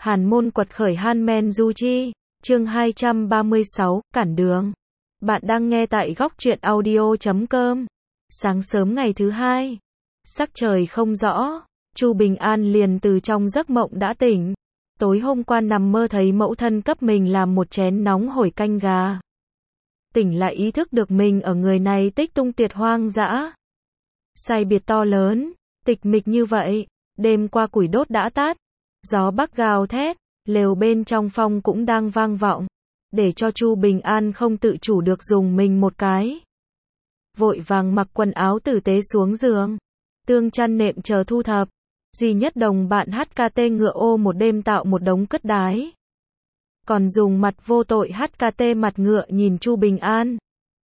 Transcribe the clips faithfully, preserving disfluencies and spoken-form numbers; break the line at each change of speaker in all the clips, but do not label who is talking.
Hàn môn quật khởi Hanmen Du Chi, chương hai trăm ba mươi sáu, cản đường. Bạn đang nghe tại góc truyện audio chấm com. Sáng sớm ngày thứ hai, sắc trời không rõ, Chu Bình An liền từ trong giấc mộng đã tỉnh. Tối hôm qua nằm mơ thấy mẫu thân cấp mình làm một chén nóng hổi canh gà. Tỉnh lại ý thức được mình ở người này tích tung tiệt hoang dã. Sai biệt to lớn, tịch mịch như vậy, đêm qua củi đốt đã tắt. Gió bắc gào thét, lều bên trong phòng cũng đang vang vọng, để cho Chu Bình An không tự chủ được dùng mình một cái. Vội vàng mặc quần áo tử tế xuống giường, tương chăn nệm chờ thu thập. Duy nhất đồng bạn hát ca tê ngựa ô một đêm tạo một đống cất đái. Còn dùng mặt vô tội hát ca tê mặt ngựa nhìn Chu Bình An.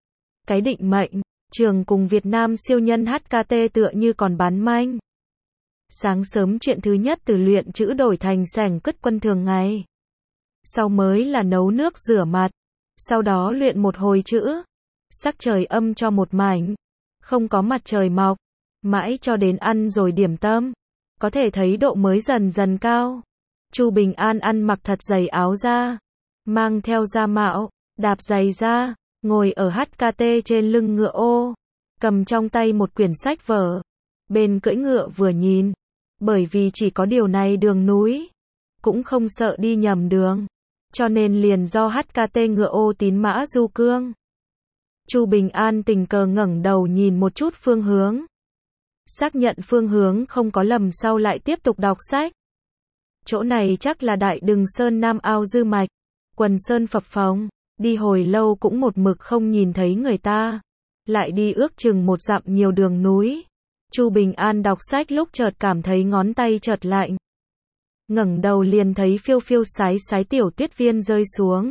Cái định mệnh, trường cùng Việt Nam siêu nhân hát ca tê tựa như còn bán manh. Sáng sớm chuyện thứ nhất từ luyện chữ đổi thành sảnh cất quân thường ngày. Sau mới là nấu nước rửa mặt. Sau đó luyện một hồi chữ. Sắc trời âm cho một mảnh. Không có mặt trời mọc. Mãi cho đến ăn rồi điểm tâm. Có thể thấy độ mới dần dần cao. Chu Bình An ăn mặc thật dày áo da. Mang theo da mạo, đạp giày da. Ngồi ở hát ca tê trên lưng ngựa ô. Cầm trong tay một quyển sách vở. Bên cưỡi ngựa vừa nhìn. Bởi vì chỉ có điều này đường núi. Cũng không sợ đi nhầm đường. Cho nên liền do hát ca tê ngựa ô tín mã du cương. Chu Bình An tình cờ ngẩng đầu nhìn một chút phương hướng. Xác nhận phương hướng không có lầm sau lại tiếp tục đọc sách. Chỗ này chắc là Đại Đừng Sơn Nam Ao Dư Mạch. Quần sơn phập phồng. Đi hồi lâu cũng một mực không nhìn thấy người ta. Lại đi ước chừng một dặm nhiều đường núi. Chu Bình An đọc sách lúc chợt cảm thấy ngón tay chợt lạnh. Ngẩng đầu liền thấy phiêu phiêu sái sái tiểu tuyết viên rơi xuống.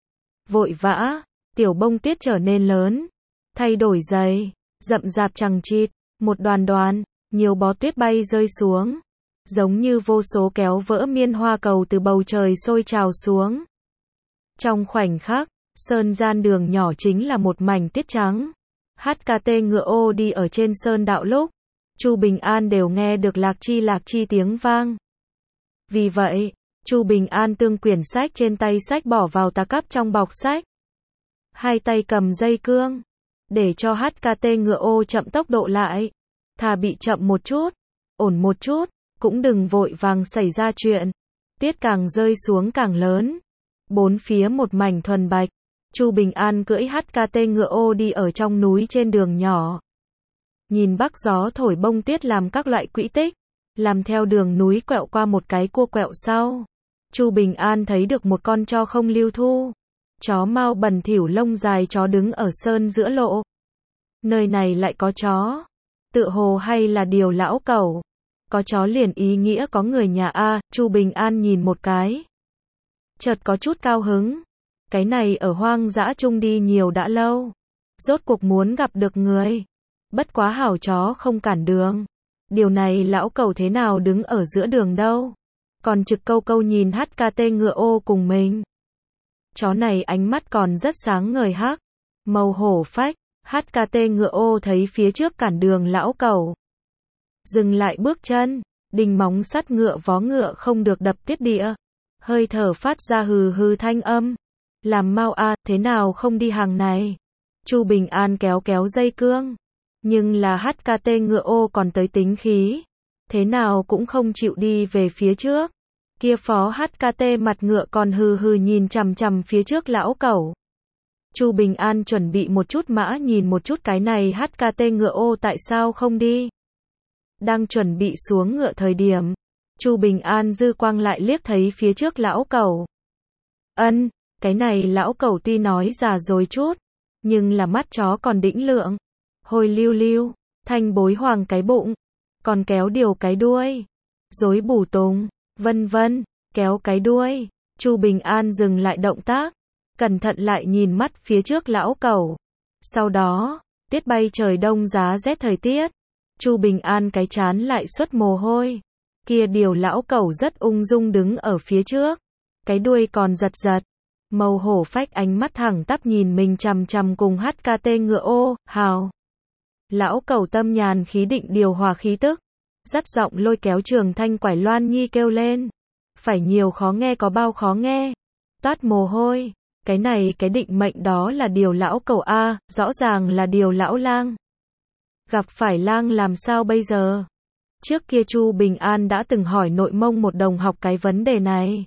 Vội vã, tiểu bông tuyết trở nên lớn. Thay đổi giày, rậm rạp chằng chịt, một đoàn đoàn, nhiều bó tuyết bay rơi xuống. Giống như vô số kéo vỡ miên hoa cầu từ bầu trời sôi trào xuống. Trong khoảnh khắc, sơn gian đường nhỏ chính là một mảnh tiết trắng. hát ca tê ngựa ô đi ở trên sơn đạo lúc. Chu Bình An đều nghe được lạc chi lạc chi tiếng vang. Vì vậy, Chu Bình An tương quyển sách trên tay sách bỏ vào tà cắp trong bọc sách. Hai tay cầm dây cương, để cho hát ca tê ngựa ô chậm tốc độ lại. Thà bị chậm một chút, ổn một chút, cũng đừng vội vàng xảy ra chuyện. Tiết càng rơi xuống càng lớn. Bốn phía một mảnh thuần bạch. Chu Bình An cưỡi hát ca tê ngựa ô đi ở trong núi trên đường nhỏ. Nhìn bắc gió thổi bông tuyết làm các loại quỹ tích, làm theo đường núi quẹo qua một cái cua quẹo sau. Chu Bình An thấy được một con chó không lưu thu. Chó mao bẩn thỉu lông dài chó đứng ở sơn giữa lộ. Nơi này lại có chó. Tựa hồ hay là điều lão cẩu. Có chó liền ý nghĩa có người nhà a. Chu Bình An nhìn một cái. Chợt có chút cao hứng. Cái này ở hoang dã chung đi nhiều đã lâu. Rốt cuộc muốn gặp được người. Bất quá hảo chó không cản đường. Điều này lão cẩu thế nào đứng ở giữa đường đâu. Còn trực câu câu nhìn hát ca tê ngựa ô cùng mình. Chó này ánh mắt còn rất sáng ngời hắc. Màu hổ phách. hát ca tê ngựa ô thấy phía trước cản đường lão cẩu. Dừng lại bước chân. Đinh móng sắt ngựa vó ngựa không được đập tiết địa. Hơi thở phát ra hừ hừ thanh âm. Làm mau a, thế nào không đi hàng này. Chu Bình An kéo kéo dây cương. Nhưng là hát ca tê ngựa ô còn tới tính khí. Thế nào cũng không chịu đi về phía trước. Kia phó hát ca tê mặt ngựa còn hừ hừ nhìn chằm chằm phía trước lão cẩu. Chu Bình An chuẩn bị một chút mã nhìn một chút cái này hát ca tê ngựa ô tại sao không đi. Đang chuẩn bị xuống ngựa thời điểm. Chu Bình An dư quang lại liếc thấy phía trước lão cẩu. Ân, cái này lão cẩu tuy nói già rồi chút. Nhưng là mắt chó còn đĩnh lượng. Hồi lưu lưu, thanh bối hoàng cái bụng, còn kéo điều cái đuôi, rối bù tùng, vân vân, kéo cái đuôi. Chu Bình An dừng lại động tác, cẩn thận lại nhìn mắt phía trước lão cẩu. Sau đó, tiết bay trời đông giá rét thời tiết, Chu Bình An cái chán lại xuất mồ hôi. Kia điều lão cẩu rất ung dung đứng ở phía trước, cái đuôi còn giật giật. Màu hổ phách ánh mắt thẳng tắp nhìn mình chằm chằm cùng hát ca tê ngựa ô, hào. Lão cẩu tâm nhàn khí định điều hòa khí tức. Dắt giọng lôi kéo Trường Thanh Quải Loan Nhi kêu lên. phải nhiều khó nghe có bao khó nghe. Toát mồ hôi, cái này cái định mệnh đó là điều lão cẩu a, rõ ràng là điều lão lang. Gặp phải lang làm sao bây giờ? Trước kia Chu Bình An đã từng hỏi nội mông một đồng học cái vấn đề này.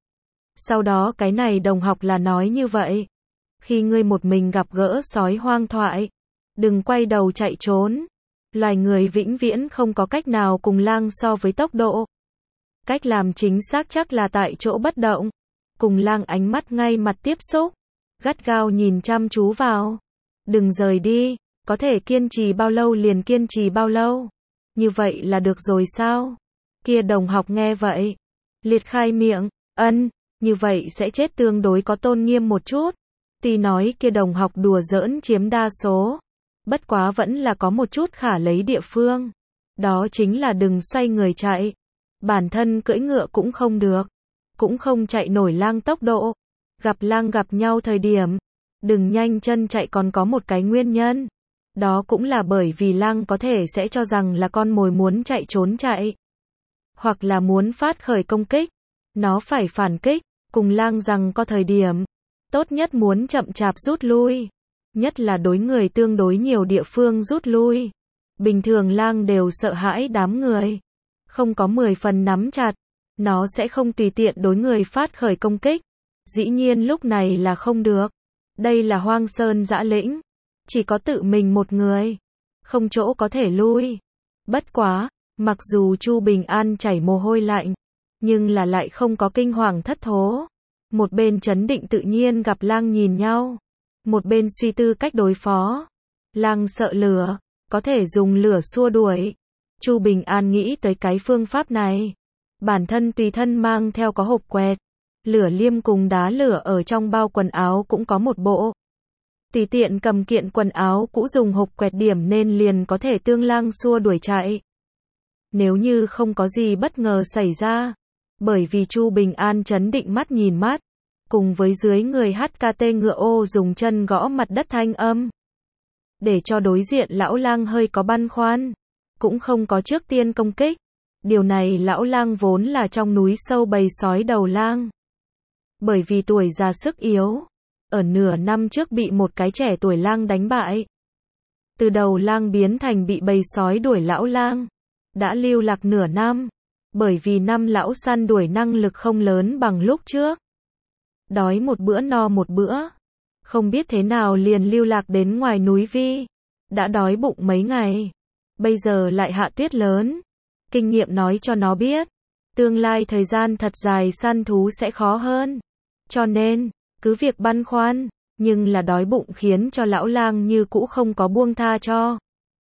Sau đó cái này đồng học là nói như vậy. Khi ngươi một mình gặp gỡ sói hoang thoại, đừng quay đầu chạy trốn. Loài người vĩnh viễn không có cách nào cùng lang so với tốc độ. Cách làm chính xác chắc là tại chỗ bất động. Cùng lang ánh mắt ngay mặt tiếp xúc. Gắt gao nhìn chăm chú vào. Đừng rời đi, có thể kiên trì bao lâu liền kiên trì bao lâu. Như vậy là được rồi sao? Kia đồng học nghe vậy. Liệt khai miệng, ân, như vậy sẽ chết tương đối có tôn nghiêm một chút. Tuy nói kia đồng học đùa giỡn chiếm đa số. Bất quá vẫn là có một chút khả lấy địa phương. Đó chính là đừng xoay người chạy. Bản thân cưỡi ngựa cũng không được. Cũng không chạy nổi lang tốc độ. Gặp lang gặp nhau thời điểm. Đừng nhanh chân chạy còn có một cái nguyên nhân. Đó cũng là bởi vì lang có thể sẽ cho rằng là con mồi muốn chạy trốn chạy. Hoặc là muốn phát khởi công kích. Nó phải phản kích. Cùng lang rằng có thời điểm. Tốt nhất muốn chậm chạp rút lui. Nhất là đối người tương đối nhiều địa phương rút lui. Bình thường lang đều sợ hãi đám người. Không có mười phần nắm chặt. Nó sẽ không tùy tiện đối người phát khởi công kích. Dĩ nhiên lúc này là không được. Đây là hoang sơn dã lĩnh. Chỉ có tự mình một người. Không chỗ có thể lui. Bất quá, mặc dù Chu Bình An chảy mồ hôi lạnh. Nhưng là lại không có kinh hoàng thất thố. Một bên trấn định tự nhiên gặp lang nhìn nhau. Một bên suy tư cách đối phó. Lang sợ lửa. Có thể dùng lửa xua đuổi. Chu Bình An nghĩ tới cái phương pháp này. Bản thân tùy thân mang theo có hộp quẹt. Lửa liêm cùng đá lửa ở trong bao quần áo cũng có một bộ. Tùy tiện cầm kiện quần áo cũ dùng hộp quẹt điểm nên liền có thể tương lang xua đuổi chạy. Nếu như không có gì bất ngờ xảy ra. Bởi vì Chu Bình An trấn định mắt nhìn mắt. Cùng với dưới người hát ca tê ngựa ô dùng chân gõ mặt đất thanh âm. Để cho đối diện lão lang hơi có băn khoăn. Cũng không có trước tiên công kích. Điều này lão lang vốn là trong núi sâu bầy sói đầu lang. Bởi vì tuổi già sức yếu. Ở nửa năm trước bị một cái trẻ tuổi lang đánh bại. Từ đầu lang biến thành bị bầy sói đuổi lão lang. Đã lưu lạc nửa năm. Bởi vì năm lão săn đuổi năng lực không lớn bằng lúc trước. Đói một bữa no một bữa. Không biết thế nào liền lưu lạc đến ngoài núi Vi. Đã đói bụng mấy ngày. Bây giờ lại hạ tuyết lớn. Kinh nghiệm nói cho nó biết. Tương lai thời gian thật dài săn thú sẽ khó hơn. Cho nên, cứ việc băn khoăn. Nhưng là đói bụng khiến cho lão lang như cũ không có buông tha cho.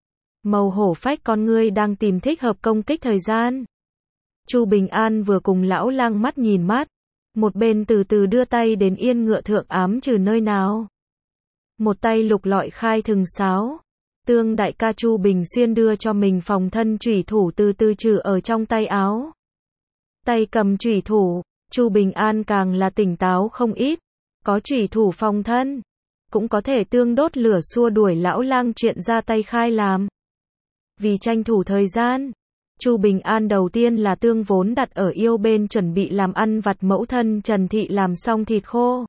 Màu hổ phách con ngươi đang tìm thích hợp công kích thời gian. Chu Bình An vừa cùng lão lang mắt nhìn mắt. Một bên từ từ đưa tay đến yên ngựa thượng ám trừ nơi nào. Một tay lục lọi khai thừng sáo. Tương đại ca Chu Bình Xuyên đưa cho mình phòng thân chủy thủ từ từ trừ ở trong tay áo. Tay cầm chủy thủ, Chu Bình An càng là tỉnh táo không ít. Có chủy thủ phòng thân. Cũng có thể tương đốt lửa xua đuổi lão lang chuyện ra tay khai làm. Vì tranh thủ thời gian. Chu Bình An đầu tiên là tương vốn đặt ở yêu bên chuẩn bị làm ăn vặt mẫu thân Trần Thị làm xong thịt khô.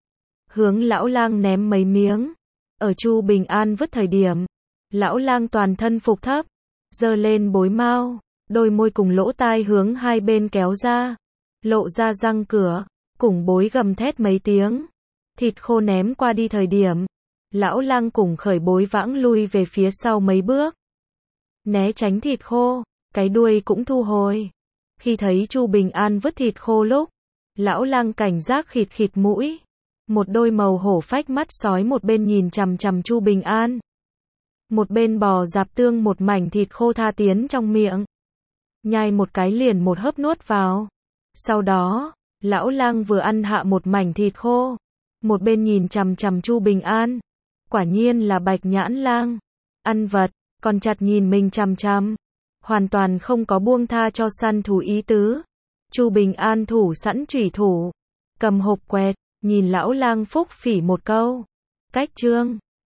Hướng lão lang ném mấy miếng. Ở Chu Bình An vứt thời điểm. Lão lang toàn thân phục thấp. Giơ lên bối mao. Đôi môi cùng lỗ tai hướng hai bên kéo ra. Lộ ra răng cửa. Cùng bối gầm thét mấy tiếng. Thịt khô ném qua đi thời điểm. Lão lang cùng khởi bối vãng lui về phía sau mấy bước. Né tránh thịt khô. Cái đuôi cũng thu hồi. Khi thấy Chu Bình An vứt thịt khô lúc. Lão lang cảnh giác khịt khịt mũi. Một đôi màu hổ phách mắt sói một bên nhìn chằm chằm Chu Bình An. Một bên bò dạp tương một mảnh thịt khô tha tiến trong miệng. Nhai một cái liền một hớp nuốt vào. Sau đó, lão lang vừa ăn hạ một mảnh thịt khô. Một bên nhìn chằm chằm Chu Bình An. Quả nhiên là bạch nhãn lang. Ăn vật, còn chặt nhìn mình chằm chằm. Hoàn toàn không có buông tha cho săn thú ý tứ. Chu Bình An thủ sẵn chủy thủ. Cầm hộp quẹt, nhìn lão lang phúc phỉ một câu. Cách chương.